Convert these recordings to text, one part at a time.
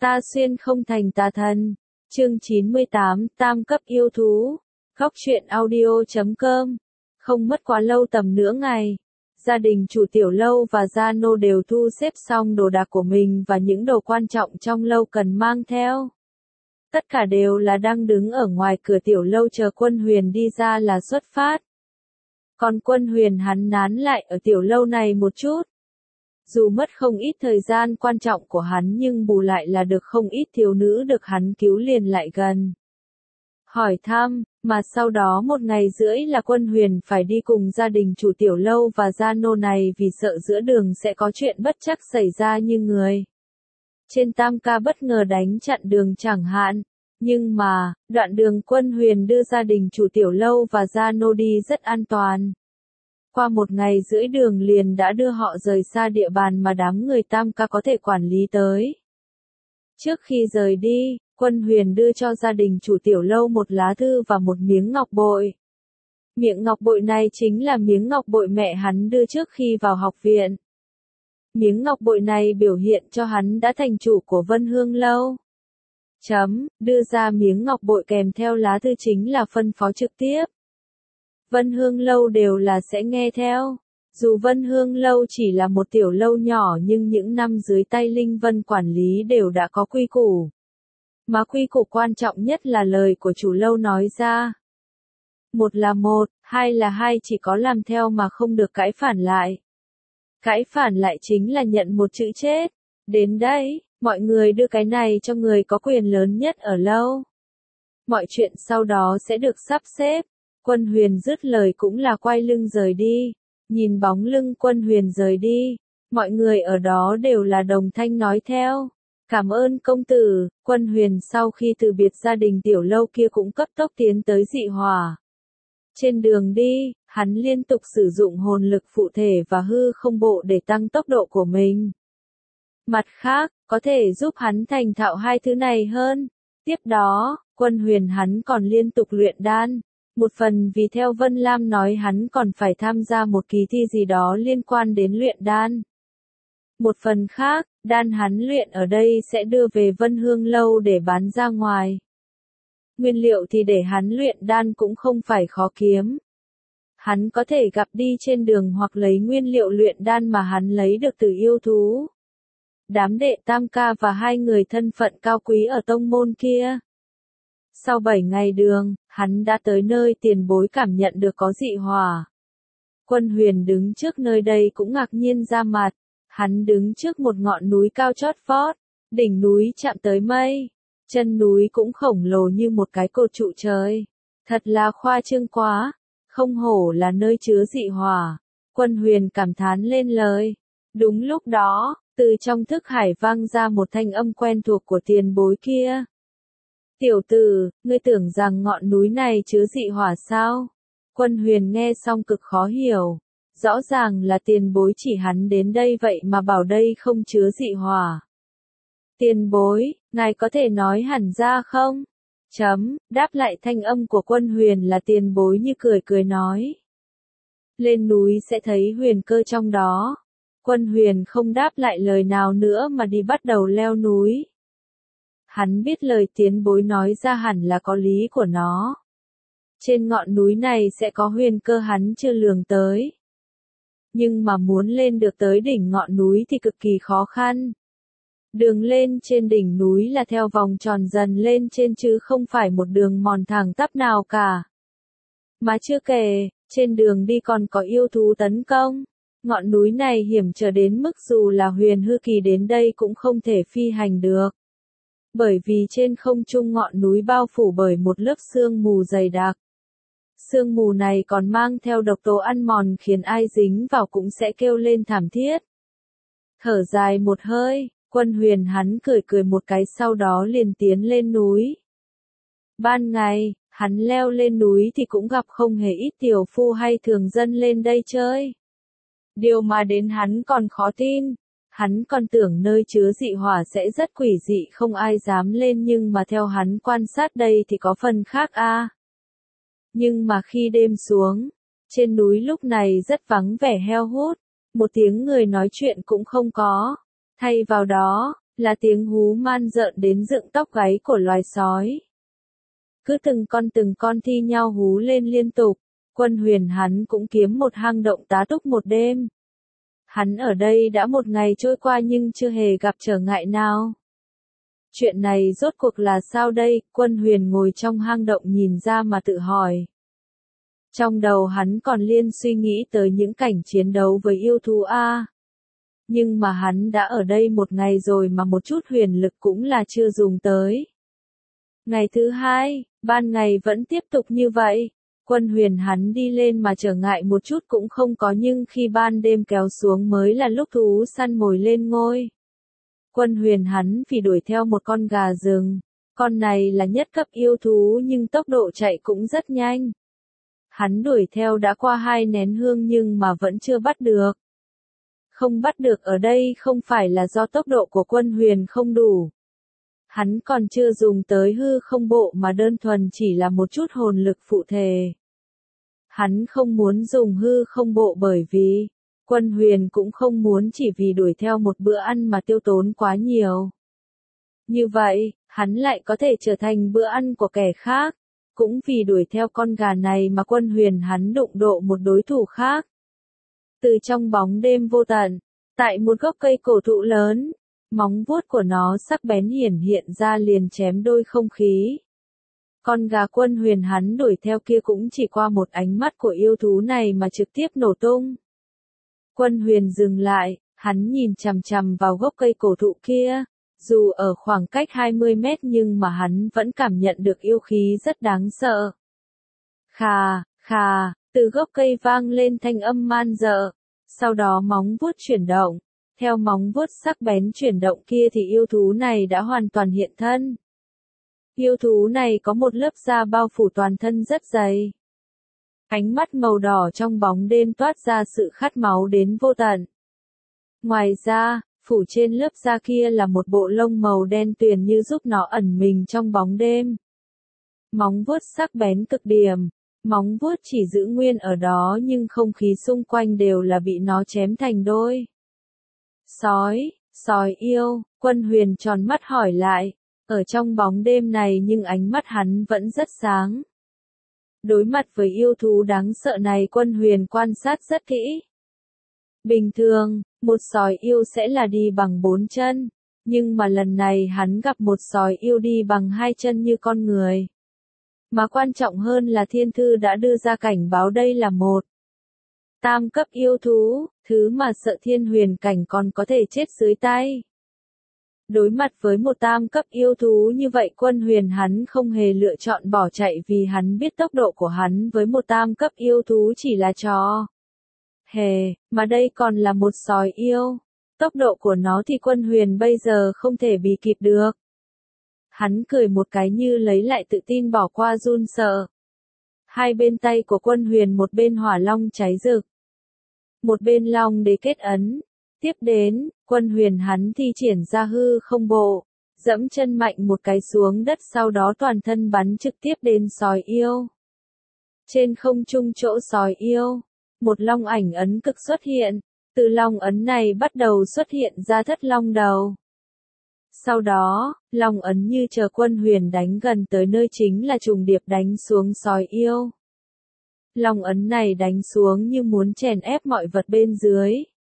Ta xuyên không thành tà thần. Chương 98, tam cấp yêu thú. Góc truyện audio.com. Không mất quá lâu, tầm nửa ngày, gia đình chủ tiểu lâu và gia nô đều thu xếp xong đồ đạc của mình và những đồ quan trọng trong lâu cần mang theo. Tất cả đều là đang đứng ở ngoài cửa tiểu lâu chờ Quân Huyền đi ra là xuất phát. Còn Quân Huyền hắn nán lại ở tiểu lâu này một chút. Dù mất không ít thời gian quan trọng của hắn nhưng bù lại là được không ít thiếu nữ được hắn cứu liền lại gần. Hỏi thăm, mà sau đó 1 ngày rưỡi là Quân Huyền phải đi cùng gia đình chủ tiểu lâu và gia nô này vì sợ giữa đường sẽ có chuyện bất trắc xảy ra như người trên tam ca bất ngờ đánh chặn đường chẳng hạn. Nhưng mà, đoạn đường Quân Huyền đưa gia đình chủ tiểu lâu và gia nô đi rất an toàn. Qua 1 ngày rưỡi đường liền đã đưa họ rời xa địa bàn mà đám người tam ca có thể quản lý tới. Trước khi rời đi, Quân Huyền đưa cho gia đình chủ tiểu lâu một lá thư và một miếng ngọc bội. Miếng ngọc bội này chính là miếng ngọc bội mẹ hắn đưa trước khi vào học viện. Miếng ngọc bội này biểu hiện cho hắn đã thành chủ của Vân Hương Lâu. Đưa ra miếng ngọc bội kèm theo lá thư chính là phân phó trực tiếp. Vân Hương Lâu đều là sẽ nghe theo. Dù Vân Hương Lâu chỉ là một tiểu lâu nhỏ nhưng những năm dưới tay Linh Vân quản lý đều đã có quy củ. Mà quy củ quan trọng nhất là lời của chủ lâu nói ra. 1 là 1, 2 là 2, chỉ có làm theo mà không được cãi phản lại. Cãi phản lại chính là nhận một chữ chết. Đến đây, mọi người đưa cái này cho người có quyền lớn nhất ở lâu. Mọi chuyện sau đó sẽ được sắp xếp. Quân Huyền dứt lời cũng là quay lưng rời đi. Nhìn bóng lưng Quân Huyền rời đi, mọi người ở đó đều là đồng thanh nói theo. Cảm ơn công tử. Quân Huyền sau khi từ biệt gia đình tiểu lâu kia cũng cấp tốc tiến tới dị hỏa. Trên đường đi, hắn liên tục sử dụng hồn lực phụ thể và hư không bộ để tăng tốc độ của mình. Mặt khác, có thể giúp hắn thành thạo 2 thứ này hơn. Tiếp đó, Quân Huyền hắn còn liên tục luyện đan. Một phần vì theo Vân Lam nói hắn còn phải tham gia một kỳ thi gì đó liên quan đến luyện đan. Một phần khác, đan hắn luyện ở đây sẽ đưa về Vân Hương Lâu để bán ra ngoài. Nguyên liệu thì để hắn luyện đan cũng không phải khó kiếm. Hắn có thể gặp đi trên đường hoặc lấy nguyên liệu luyện đan mà hắn lấy được từ yêu thú. Đám đệ tam ca và 2 người thân phận cao quý ở tông môn kia. Sau 7 ngày đường, hắn đã tới nơi tiền bối cảm nhận được có dị hỏa. Quân Huyền đứng trước nơi đây cũng ngạc nhiên ra mặt. Hắn đứng trước một ngọn núi cao chót vót, đỉnh núi chạm tới mây, chân núi cũng khổng lồ như một cái cột trụ trời. Thật là khoa trương quá, không hổ là nơi chứa dị hỏa. Quân Huyền cảm thán lên lời. Đúng lúc đó, từ trong thức hải vang ra một thanh âm quen thuộc của tiền bối kia. Tiểu tử, ngươi tưởng rằng ngọn núi này chứa dị hỏa sao? Quân Huyền nghe xong cực khó hiểu. Rõ ràng là tiền bối chỉ hắn đến đây vậy mà bảo đây không chứa dị hỏa. Tiền bối, ngài có thể nói hẳn ra không? Đáp lại thanh âm của Quân Huyền là tiền bối như cười cười nói. Lên núi sẽ thấy huyền cơ trong đó. Quân Huyền không đáp lại lời nào nữa mà đi bắt đầu leo núi. Hắn biết lời tiền bối nói ra hẳn là có lý của nó. Trên ngọn núi này sẽ có huyền cơ hắn chưa lường tới. Nhưng mà muốn lên được tới đỉnh ngọn núi thì cực kỳ khó khăn. Đường lên trên đỉnh núi là theo vòng tròn dần lên trên chứ không phải một đường mòn thẳng tắp nào cả. Mà chưa kể, trên đường đi còn có yêu thú tấn công. Ngọn núi này hiểm trở đến mức dù là huyền hư kỳ đến đây cũng không thể phi hành được. Bởi vì trên không trung ngọn núi bao phủ bởi một lớp sương mù dày đặc. Sương mù này còn mang theo độc tố ăn mòn khiến ai dính vào cũng sẽ kêu lên thảm thiết. Thở dài một hơi, Quân Huyền hắn cười cười một cái sau đó liền tiến lên núi. Ban ngày, hắn leo lên núi thì cũng gặp không hề ít tiểu phu hay thường dân lên đây chơi. Điều mà đến hắn còn khó tin. Hắn còn tưởng nơi chứa dị hỏa sẽ rất quỷ dị không ai dám lên nhưng mà theo hắn quan sát đây thì có phần khác a. Nhưng mà khi đêm xuống, trên núi lúc này rất vắng vẻ heo hút, một tiếng người nói chuyện cũng không có. Thay vào đó, là tiếng hú man rợn đến dựng tóc gáy của loài sói. Cứ từng con thi nhau hú lên liên tục, Quân Huyền hắn cũng kiếm một hang động tá túc một đêm. Hắn ở đây đã một ngày trôi qua nhưng chưa hề gặp trở ngại nào. Chuyện này rốt cuộc là sao đây? Quân Huyền ngồi trong hang động nhìn ra mà tự hỏi. Trong đầu hắn còn liên suy nghĩ tới những cảnh chiến đấu với yêu thú A. Nhưng mà hắn đã ở đây một ngày rồi mà một chút huyền lực cũng là chưa dùng tới. Ngày thứ hai, ban ngày vẫn tiếp tục như vậy. Quân Huyền hắn đi lên mà trở ngại một chút cũng không có, nhưng khi ban đêm kéo xuống mới là lúc thú săn mồi lên ngôi. Quân Huyền hắn vì đuổi theo một con gà rừng. Con này là nhất cấp yêu thú nhưng tốc độ chạy cũng rất nhanh. Hắn đuổi theo đã qua 2 nén hương nhưng mà vẫn chưa bắt được. Không bắt được ở đây không phải là do tốc độ của Quân Huyền không đủ. Hắn còn chưa dùng tới hư không bộ mà đơn thuần chỉ là một chút hồn lực phụ thể. Hắn không muốn dùng hư không bộ bởi vì Quân Huyền cũng không muốn chỉ vì đuổi theo một bữa ăn mà tiêu tốn quá nhiều. Như vậy, hắn lại có thể trở thành bữa ăn của kẻ khác. Cũng vì đuổi theo con gà này mà Quân Huyền hắn đụng độ một đối thủ khác. Từ trong bóng đêm vô tận, tại một gốc cây cổ thụ lớn, móng vuốt của nó sắc bén hiển hiện ra liền chém đôi không khí. Con gà Quân Huyền hắn đuổi theo kia cũng chỉ qua một ánh mắt của yêu thú này mà trực tiếp nổ tung. Quân Huyền dừng lại, hắn nhìn chằm chằm vào gốc cây cổ thụ kia. Dù ở khoảng cách 20 mét nhưng mà hắn vẫn cảm nhận được yêu khí rất đáng sợ. Khà, khà, từ gốc cây vang lên thanh âm man dợ. Sau đó móng vuốt chuyển động. Theo móng vuốt sắc bén chuyển động kia thì yêu thú này đã hoàn toàn hiện thân. Yêu thú này có một lớp da bao phủ toàn thân rất dày. Ánh mắt màu đỏ trong bóng đêm toát ra sự khát máu đến vô tận. Ngoài ra, phủ trên lớp da kia là một bộ lông màu đen tuyền như giúp nó ẩn mình trong bóng đêm. Móng vuốt sắc bén cực điểm, móng vuốt chỉ giữ nguyên ở đó nhưng không khí xung quanh đều là bị nó chém thành đôi. Sói yêu, Quân Huyền tròn mắt hỏi lại, ở trong bóng đêm này nhưng ánh mắt hắn vẫn rất sáng. Đối mặt với yêu thú đáng sợ này Quân Huyền quan sát rất kỹ. Bình thường, một sói yêu sẽ là đi bằng 4 chân, nhưng mà lần này hắn gặp một sói yêu đi bằng 2 chân như con người. Mà quan trọng hơn là thiên thư đã đưa ra cảnh báo đây là một tam cấp yêu thú, thứ mà sợ thiên huyền cảnh còn có thể chết dưới tay. Đối mặt với một tam cấp yêu thú như vậy Quân Huyền hắn không hề lựa chọn bỏ chạy vì hắn biết tốc độ của hắn với một tam cấp yêu thú chỉ là trò hề, mà đây còn là một sói yêu. Tốc độ của nó thì Quân Huyền bây giờ không thể bì kịp được. Hắn cười một cái như lấy lại tự tin bỏ qua run sợ. Hai bên tay của Quân Huyền một bên hỏa long cháy rực. Một bên long đế kết ấn. Tiếp đến, Quân Huyền hắn thi triển ra hư không bộ. Dẫm chân mạnh một cái xuống đất sau đó toàn thân bắn trực tiếp đến sói yêu. Trên không trung chỗ sói yêu. Một long ảnh ấn cực xuất hiện, từ long ấn này bắt đầu xuất hiện ra thất long đầu. Sau đó, long ấn như chờ Quân Huyền đánh gần tới nơi chính là trùng điệp đánh xuống sói yêu. Long ấn này đánh xuống như muốn chèn ép mọi vật bên dưới.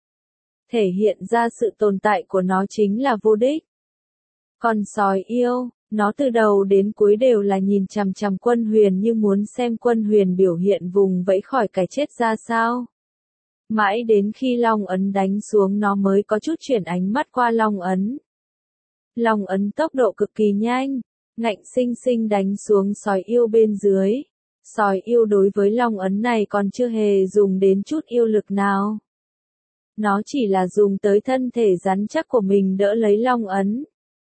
Thể hiện ra sự tồn tại của nó chính là vô địch. Còn sói yêu, nó từ đầu đến cuối đều là nhìn chằm chằm Quân Huyền như muốn xem Quân Huyền biểu hiện vùng vẫy khỏi cái chết ra sao. Mãi đến khi long ấn đánh xuống nó mới có chút chuyển ánh mắt qua long ấn. Long ấn tốc độ cực kỳ nhanh, ngạnh sinh sinh đánh xuống sói yêu bên dưới. Sói yêu đối với long ấn này còn chưa hề dùng đến chút yêu lực nào. Nó chỉ là dùng tới thân thể rắn chắc của mình đỡ lấy long ấn.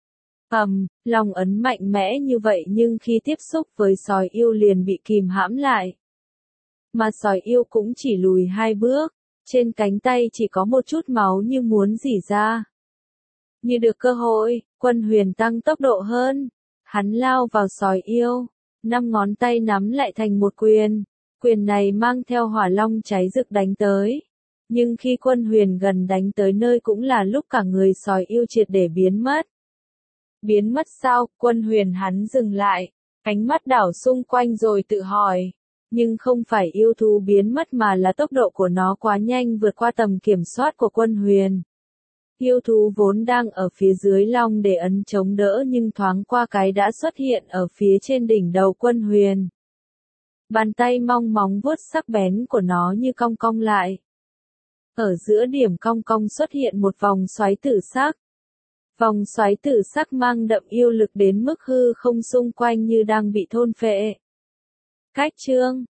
Long ấn mạnh mẽ như vậy nhưng khi tiếp xúc với sói yêu liền bị kìm hãm lại. Mà sói yêu cũng chỉ lùi 2 bước, trên cánh tay chỉ có một chút máu như muốn rỉ ra. Như được cơ hội, Quân Huyền tăng tốc độ hơn. Hắn lao vào sói yêu, 5 ngón tay nắm lại thành một quyền. Quyền này mang theo hỏa long cháy rực đánh tới. Nhưng khi Quân Huyền gần đánh tới nơi cũng là lúc cả người sói yêu triệt để biến mất. Biến mất sao? Quân Huyền hắn dừng lại, ánh mắt đảo xung quanh rồi tự hỏi. Nhưng không phải yêu thú biến mất mà là tốc độ của nó quá nhanh vượt qua tầm kiểm soát của Quân Huyền. Yêu thú vốn đang ở phía dưới long để ấn chống đỡ nhưng thoáng qua cái đã xuất hiện ở phía trên đỉnh đầu Quân Huyền. Bàn tay mong móng vuốt sắc bén của nó như cong cong lại. Ở giữa điểm cong cong xuất hiện một vòng xoáy tử sắc. Vòng xoáy tử sắc mang đậm yêu lực đến mức hư không xung quanh như đang bị thôn phệ. Cách chương